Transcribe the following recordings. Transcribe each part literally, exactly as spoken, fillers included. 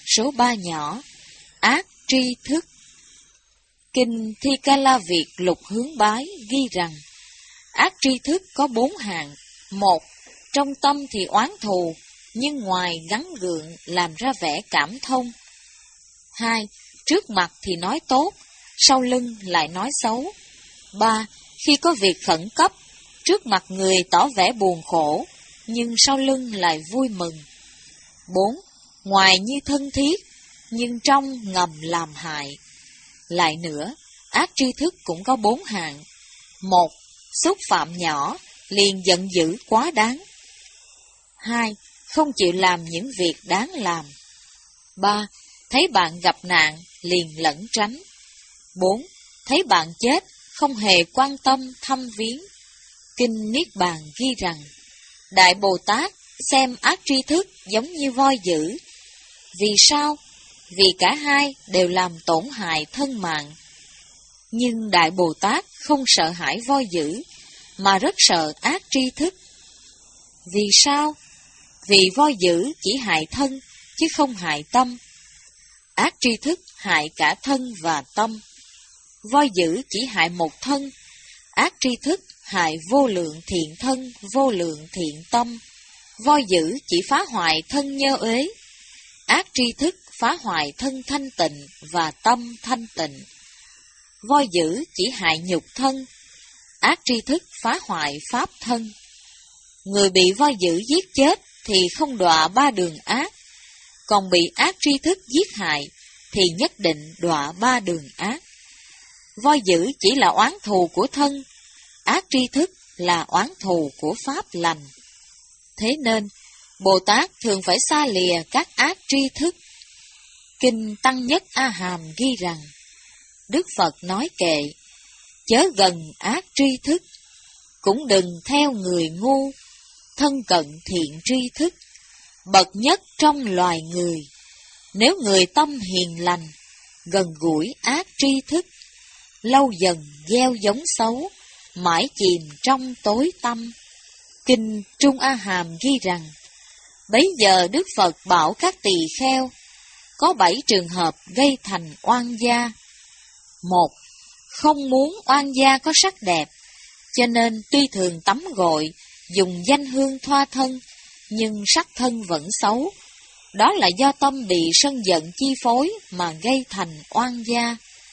số ba nhỏ, ác tri thức. Kinh Thi Ca La Việt Lục Hướng Bái ghi rằng, ác tri thức có bốn hạng. Một, trong tâm thì oán thù, nhưng ngoài gắn gượng làm ra vẻ cảm thông. Hai, trước mặt thì nói tốt, sau lưng lại nói xấu. Ba, khi có việc khẩn cấp, trước mặt người tỏ vẻ buồn khổ, nhưng sau lưng lại vui mừng. Bốn, ngoài như thân thiết, nhưng trong ngầm làm hại. Lại nữa, ác tri thức cũng có bốn hạng. Một, xúc phạm nhỏ, liền giận dữ quá đáng. Hai, không chịu làm những việc đáng làm. Ba, thấy bạn gặp nạn, liền lẩn tránh. Bốn, thấy bạn chết, không hề quan tâm thăm viếng. Kinh Niết Bàn ghi rằng, Đại Bồ Tát xem ác tri thức giống như voi dữ. Vì sao? Vì cả hai đều làm tổn hại thân mạng. Nhưng Đại Bồ Tát không sợ hãi voi dữ, mà rất sợ ác tri thức. Vì sao? Vì voi dữ chỉ hại thân, chứ không hại tâm. Ác tri thức hại cả thân và tâm. Voi dữ chỉ hại một thân, ác tri thức hại vô lượng thiện thân, vô lượng thiện tâm. Voi dữ chỉ phá hoại thân nhơ uế, ác tri thức phá hoại thân thanh tịnh và tâm thanh tịnh. Voi dữ chỉ hại nhục thân, ác tri thức phá hoại pháp thân. Người bị voi dữ giết chết thì không đọa ba đường ác, còn bị ác tri thức giết hại thì nhất định đọa ba đường ác. Voi dữ chỉ là oán thù của thân, ác tri thức là oán thù của pháp lành. Thế nên, Bồ Tát thường phải xa lìa các ác tri thức. Kinh Tăng Nhất A Hàm ghi rằng, Đức Phật nói kệ, chớ gần ác tri thức, cũng đừng theo người ngu, thân cận thiện tri thức, bậc nhất trong loài người. Nếu người tâm hiền lành, gần gũi ác tri thức, lâu dần gieo giống xấu, mãi chìm trong tối tăm. Kinh Trung A Hàm ghi rằng, bấy giờ Đức Phật bảo các tỳ kheo, có bảy trường hợp gây thành oan gia. Một, không muốn oan gia có sắc đẹp, cho nên tuy thường tắm gội, dùng danh hương thoa thân, nhưng sắc thân vẫn xấu. Đó là do tâm bị sân giận chi phối mà gây thành oan gia.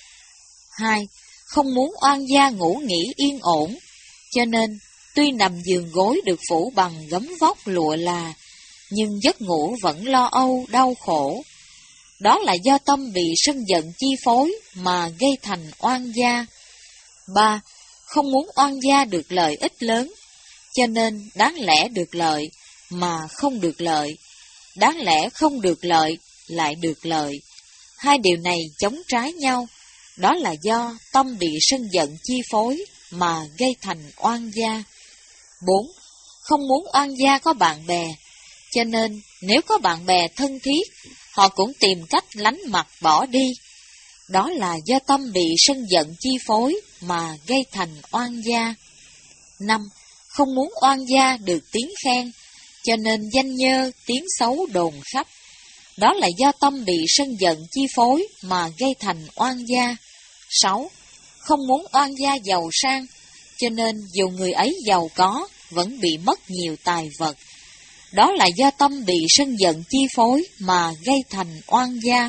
Hai, không muốn oan gia ngủ nghỉ yên ổn, cho nên tuy nằm giường gối được phủ bằng gấm vóc lụa là, nhưng giấc ngủ vẫn lo âu đau khổ. Đó là do tâm bị sân giận chi phối mà gây thành oan gia. Ba, không muốn oan gia được lợi ích lớn, cho nên đáng lẽ được lợi mà không được lợi, đáng lẽ không được lợi lại được lợi. Hai điều này chống trái nhau, đó là do tâm bị sân giận chi phối mà gây thành oan gia. Bốn, không muốn oan gia có bạn bè, cho nên nếu có bạn bè thân thiết, họ cũng tìm cách lánh mặt bỏ đi. Đó là do tâm bị sân giận chi phối mà gây thành oan gia. Năm, không muốn oan gia được tiếng khen, cho nên danh nhơ tiếng xấu đồn khắp. Đó là do tâm bị sân giận chi phối mà gây thành oan gia. Sáu, không muốn oan gia giàu sang, cho nên dù người ấy giàu có, vẫn bị mất nhiều tài vật. Đó là do tâm bị sân giận chi phối mà gây thành oan gia.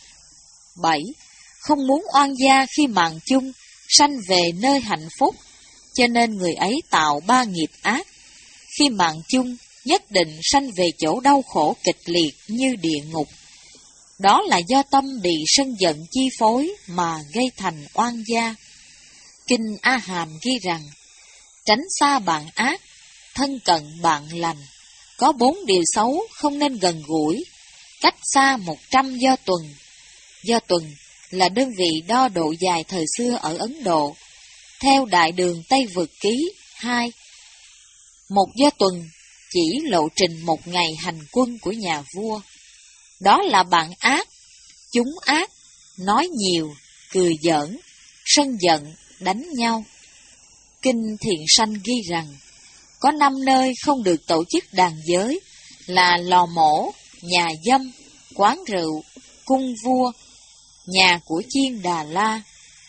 Bảy, không muốn oan gia khi mạng chung, sanh về nơi hạnh phúc, cho nên người ấy tạo ba nghiệp ác. Khi mạng chung, nhất định sanh về chỗ đau khổ kịch liệt như địa ngục. Đó là do tâm bị sân giận chi phối mà gây thành oan gia. Kinh A Hàm ghi rằng, tránh xa bạn ác, thân cận bạn lành. Có bốn điều xấu không nên gần gũi, cách xa một trăm do tuần. Do tuần là đơn vị đo độ dài thời xưa ở Ấn Độ. Theo Đại Đường Tây Vực Ký hai, một do tuần chỉ lộ trình một ngày hành quân của nhà vua. Đó là bạn ác, chúng ác, nói nhiều, cười giỡn, sân giận, đánh nhau. Kinh Thiện Sanh ghi rằng, có năm nơi không được tổ chức đàn giới, là lò mổ, nhà dâm, quán rượu, cung vua, nhà của Chiên Đà La.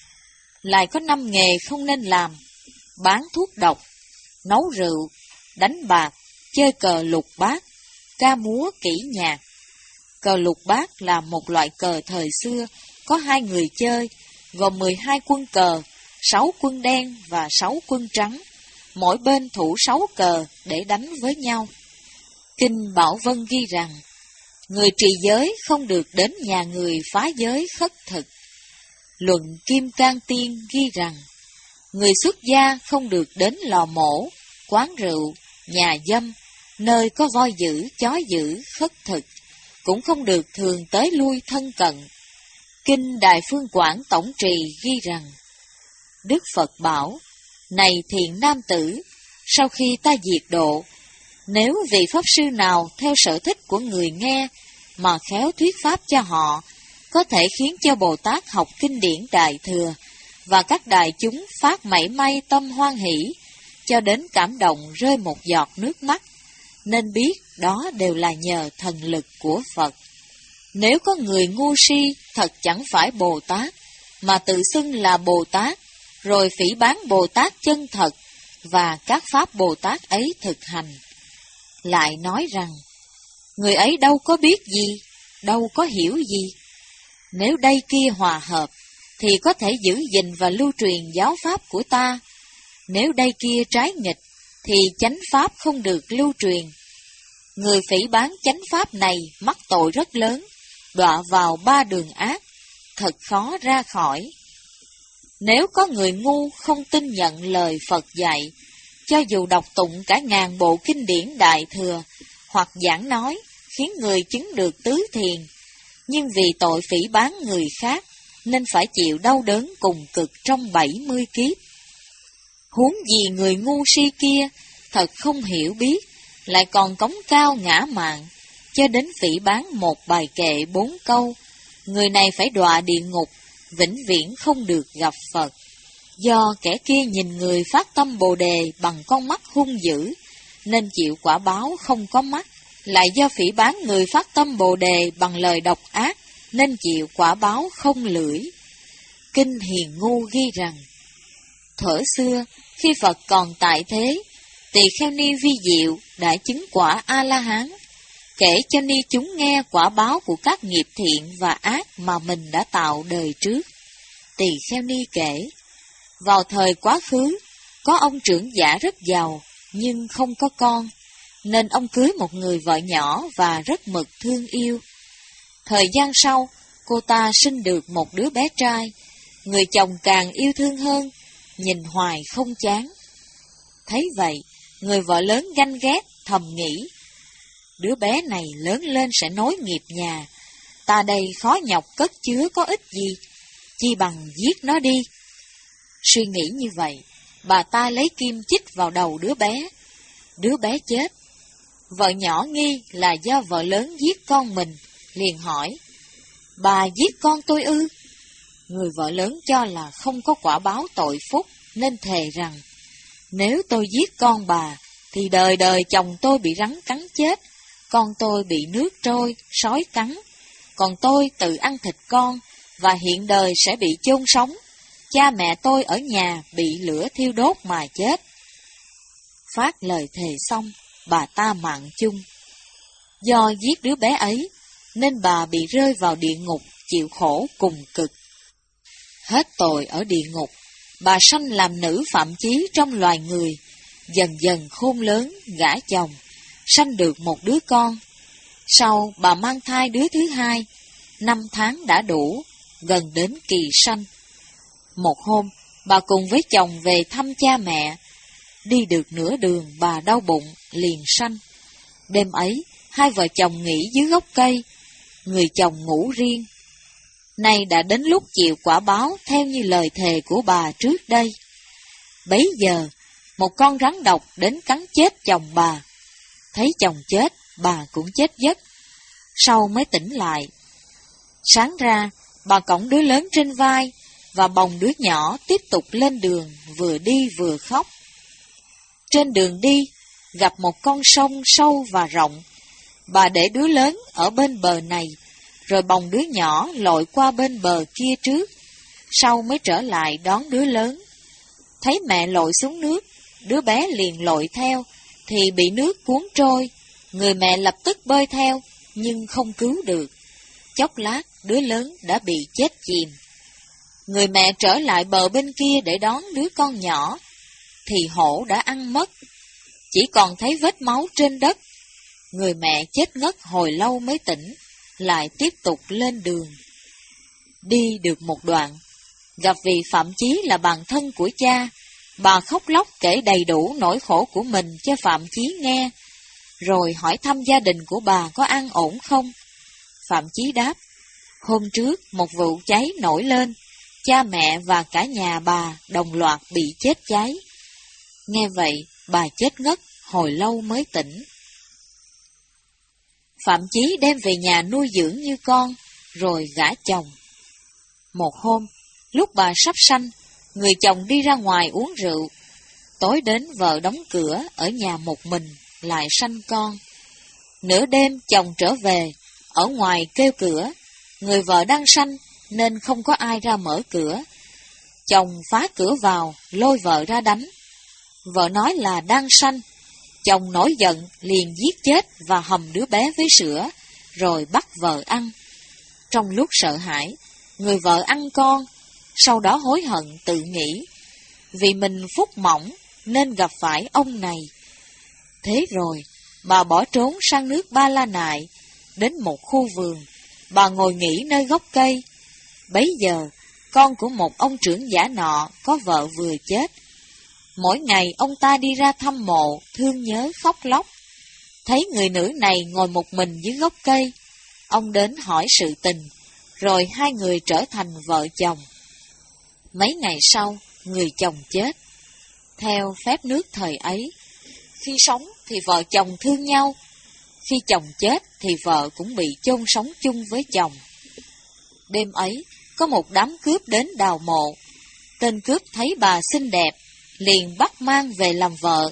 Lại có năm nghề không nên làm: bán thuốc độc, nấu rượu, đánh bạc, chơi cờ lục bát, ca múa kỹ nhạc. Cờ lục bát là một loại cờ thời xưa, có hai người chơi, gồm mười hai quân cờ, sáu quân đen và sáu quân trắng, mỗi bên thủ sáu cờ để đánh với nhau. Kinh Bảo Vân ghi rằng, người trì giới không được đến nhà người phá giới khất thực. Luận Kim Cang Tiên ghi rằng, người xuất gia không được đến lò mổ, quán rượu, nhà dâm, nơi có voi dữ, chó dữ khất thực, cũng không được thường tới lui thân cận. Kinh Đại Phương Quảng Tổng Trì ghi rằng, Đức Phật bảo, này thiện nam tử, sau khi ta diệt độ, nếu vị Pháp Sư nào theo sở thích của người nghe mà khéo thuyết pháp cho họ, có thể khiến cho Bồ Tát học kinh điển Đại Thừa và các đại chúng phát mảy may tâm hoan hỷ, cho đến cảm động rơi một giọt nước mắt, nên biết đó đều là nhờ thần lực của Phật. Nếu có người ngu si thật chẳng phải Bồ Tát, mà tự xưng là Bồ Tát, rồi phỉ báng Bồ Tát chân thật và các pháp Bồ Tát ấy thực hành, lại nói rằng, người ấy đâu có biết gì, đâu có hiểu gì. Nếu đây kia hòa hợp, thì có thể giữ gìn và lưu truyền giáo pháp của ta. Nếu đây kia trái nghịch, thì chánh pháp không được lưu truyền. Người phỉ báng chánh pháp này mắc tội rất lớn, đọa vào ba đường ác, thật khó ra khỏi. Nếu có người ngu không tin nhận lời Phật dạy, cho dù đọc tụng cả ngàn bộ kinh điển Đại Thừa, hoặc giảng nói, khiến người chứng được tứ thiền, nhưng vì tội phỉ báng người khác, nên phải chịu đau đớn cùng cực trong bảy mươi kiếp. Huống gì người ngu si kia, thật không hiểu biết, lại còn cống cao ngã mạn, cho đến phỉ báng một bài kệ bốn câu, người này phải đọa địa ngục, vĩnh viễn không được gặp Phật. Do kẻ kia nhìn người phát tâm Bồ Đề bằng con mắt hung dữ, nên chịu quả báo không có mắt. Lại do phỉ báng người phát tâm Bồ Đề bằng lời độc ác, nên chịu quả báo không lưỡi. Kinh Hiền Ngu ghi rằng, thuở xưa, khi Phật còn tại thế, Tỳ Kheo Ni vi diệu đã chứng quả A-la-hán, kể cho ni chúng nghe quả báo của các nghiệp thiện và ác mà mình đã tạo đời trước. Tỳ Kheo Ni kể, vào thời quá khứ, có ông trưởng giả rất giàu, nhưng không có con, nên ông cưới một người vợ nhỏ và rất mực thương yêu. Thời gian sau, cô ta sinh được một đứa bé trai, người chồng càng yêu thương hơn, nhìn hoài không chán. Thấy vậy, người vợ lớn ganh ghét, thầm nghĩ, đứa bé này lớn lên sẽ nối nghiệp nhà, ta đây khó nhọc cất chứa có ích gì, chi bằng giết nó đi. Suy nghĩ như vậy, bà ta lấy kim chích vào đầu đứa bé, đứa bé chết. Vợ nhỏ nghi là do vợ lớn giết con mình, liền hỏi, bà giết con tôi ư? Người vợ lớn cho là không có quả báo tội phúc, nên thề rằng, nếu tôi giết con bà, thì đời đời chồng tôi bị rắn cắn chết, con tôi bị nước trôi, sói cắn, còn tôi tự ăn thịt con, và hiện đời sẽ bị chôn sống. Cha mẹ tôi ở nhà bị lửa thiêu đốt mà chết. Phát lời thề xong, bà ta mạng chung. Do giết đứa bé ấy, nên bà bị rơi vào địa ngục chịu khổ cùng cực. Hết tội ở địa ngục, bà sanh làm nữ phạm chí trong loài người, dần dần khôn lớn, gả chồng, sanh được một đứa con. Sau bà mang thai đứa thứ hai, năm tháng đã đủ, gần đến kỳ sanh. Một hôm, bà cùng với chồng về thăm cha mẹ. Đi được nửa đường bà đau bụng, liền sanh. Đêm ấy, hai vợ chồng nghỉ dưới gốc cây, người chồng ngủ riêng. Nay đã đến lúc chịu quả báo theo như lời thề của bà trước đây. Bấy giờ, một con rắn độc đến cắn chết chồng bà. Thấy chồng chết, bà cũng chết giấc. Sau mới tỉnh lại. Sáng ra, bà cõng đứa lớn trên vai, và bồng đứa nhỏ tiếp tục lên đường, vừa đi vừa khóc. Trên đường đi, gặp một con sông sâu và rộng. Bà để đứa lớn ở bên bờ này, rồi bồng đứa nhỏ lội qua bên bờ kia trước, sau mới trở lại đón đứa lớn. Thấy mẹ lội xuống nước, đứa bé liền lội theo, thì bị nước cuốn trôi. Người mẹ lập tức bơi theo, nhưng không cứu được. Chốc lát, đứa lớn đã bị chết chìm. Người mẹ trở lại bờ bên kia để đón đứa con nhỏ, thì hổ đã ăn mất. Chỉ còn thấy vết máu trên đất. Người mẹ chết ngất hồi lâu mới tỉnh, lại tiếp tục lên đường. Đi được một đoạn, gặp vị Phạm Chí là bạn thân của cha. Bà khóc lóc kể đầy đủ nỗi khổ của mình cho Phạm Chí nghe, rồi hỏi thăm gia đình của bà có an ổn không. Phạm Chí đáp, hôm trước một vụ cháy nổi lên, cha mẹ và cả nhà bà đồng loạt bị chết cháy. Nghe vậy, bà chết ngất, hồi lâu mới tỉnh. Phạm Chí đem về nhà nuôi dưỡng như con, rồi gả chồng. Một hôm, lúc bà sắp sanh, người chồng đi ra ngoài uống rượu. Tối đến vợ đóng cửa ở nhà một mình, lại sanh con. Nửa đêm chồng trở về, ở ngoài kêu cửa. Người vợ đang sanh nên không có ai ra mở cửa. Chồng phá cửa vào, lôi vợ ra đánh. Vợ nói là đang sanh. Chồng nổi giận liền giết chết và hầm đứa bé với sữa, rồi bắt vợ ăn. Trong lúc sợ hãi, người vợ ăn con, sau đó hối hận tự nghĩ, vì mình phúc mỏng nên gặp phải ông này. Thế rồi, bà bỏ trốn sang nước Ba La Nại, đến một khu vườn, bà ngồi nghỉ nơi gốc cây. Bấy giờ, con của một ông trưởng giả nọ có vợ vừa chết. Mỗi ngày ông ta đi ra thăm mộ, thương nhớ khóc lóc. Thấy người nữ này ngồi một mình dưới gốc cây, ông đến hỏi sự tình, rồi hai người trở thành vợ chồng. Mấy ngày sau, người chồng chết. Theo phép nước thời ấy, khi sống thì vợ chồng thương nhau, khi chồng chết thì vợ cũng bị chôn sống chung với chồng. Đêm ấy, có một đám cướp đến đào mộ. Tên cướp thấy bà xinh đẹp, liền bắt mang về làm vợ.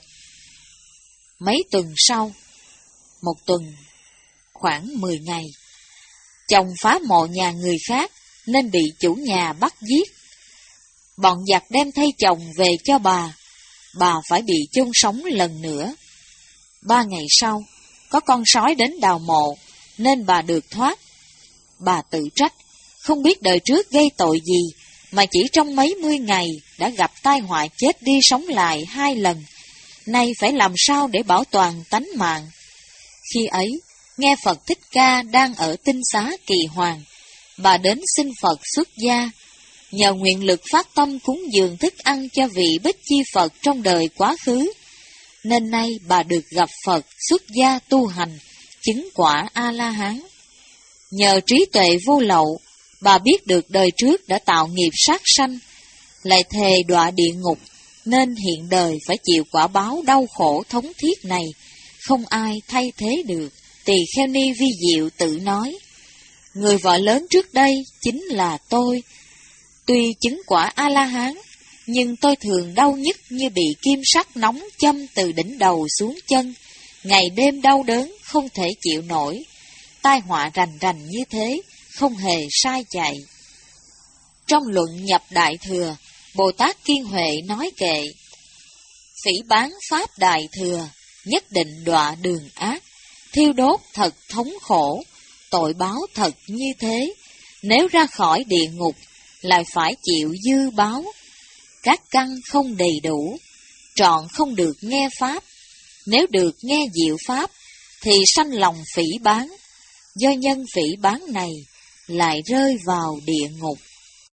Mấy tuần sau, một tuần, khoảng mười ngày, chồng phá mộ nhà người khác nên bị chủ nhà bắt giết. Bọn giặc đem thay chồng về cho bà, bà phải bị chôn sống lần nữa. Ba ngày sau, có con sói đến đào mộ, nên bà được thoát. Bà tự trách, không biết đời trước gây tội gì, mà chỉ trong mấy mươi ngày đã gặp tai họa chết đi sống lại hai lần, nay phải làm sao để bảo toàn tánh mạng. Khi ấy, nghe Phật Thích Ca đang ở tinh xá Kỳ Hoàng, bà đến xin Phật xuất gia, nhờ nguyện lực phát tâm cúng dường thức ăn cho vị Bích Chi Phật trong đời quá khứ, nên nay bà được gặp Phật xuất gia tu hành, chứng quả A-la-hán. Nhờ trí tuệ vô lậu, bà biết được đời trước đã tạo nghiệp sát sanh, lại thề đọa địa ngục, nên hiện đời phải chịu quả báo đau khổ thống thiết này, không ai thay thế được. Tỳ Kheo Ni vi diệu tự nói, người vợ lớn trước đây chính là tôi. Tuy chứng quả A-la-hán, nhưng tôi thường đau nhức như bị kim sắt nóng châm từ đỉnh đầu xuống chân, ngày đêm đau đớn không thể chịu nổi. Tai họa rành rành như thế, không hề sai chạy. Trong luận nhập Đại Thừa, Bồ Tát Kiên Huệ nói kệ, phỉ báng pháp Đại Thừa, nhất định đọa đường ác, thiêu đốt thật thống khổ, tội báo thật như thế, nếu ra khỏi địa ngục, lại phải chịu dư báo. Các căn không đầy đủ, trọn không được nghe Pháp, nếu được nghe diệu Pháp, thì sanh lòng phỉ báng, do nhân phỉ báng này, lại rơi vào địa ngục.